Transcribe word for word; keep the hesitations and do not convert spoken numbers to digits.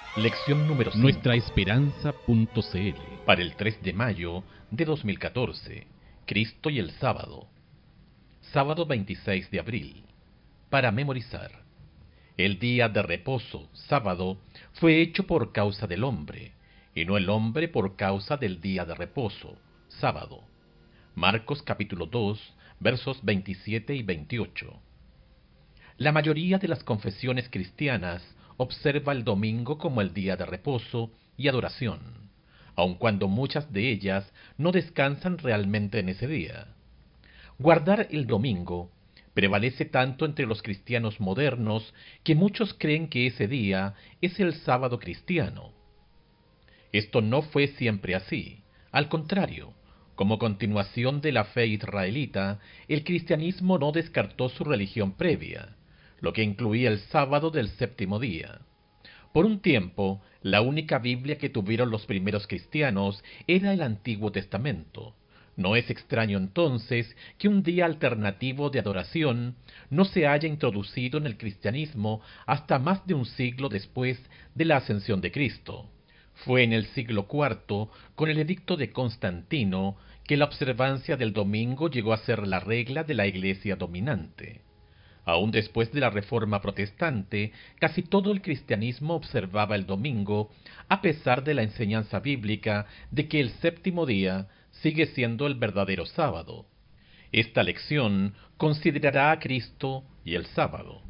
Lección número cinco. Nuestraesperanza.cl. Para el tres de mayo de dos mil catorce. Cristo y el sábado. Sábado veintiséis de abril. Para memorizar. El día de reposo, sábado, fue hecho por causa del hombre, y no el hombre por causa del día de reposo, sábado. Marcos capítulo dos, versos veintisiete y veintiocho. La mayoría de las confesiones cristianas observa el domingo como el día de reposo y adoración, aun cuando muchas de ellas no descansan realmente en ese día. Guardar el domingo prevalece tanto entre los cristianos modernos que muchos creen que ese día es el sábado cristiano. Esto no fue siempre así. Al contrario, como continuación de la fe israelita, el cristianismo no descartó su religión previa, lo que incluía el sábado del séptimo día. Por un tiempo, la única Biblia que tuvieron los primeros cristianos era el Antiguo Testamento. No es extraño entonces que un día alternativo de adoración no se haya introducido en el cristianismo hasta más de un siglo después de la ascensión de Cristo. Fue en el siglo cuarto, con el edicto de Constantino, que la observancia del domingo llegó a ser la regla de la Iglesia dominante. Aún después de la Reforma Protestante, casi todo el cristianismo observaba el domingo, a pesar de la enseñanza bíblica de que el séptimo día sigue siendo el verdadero sábado. Esta lección considerará a Cristo y el sábado.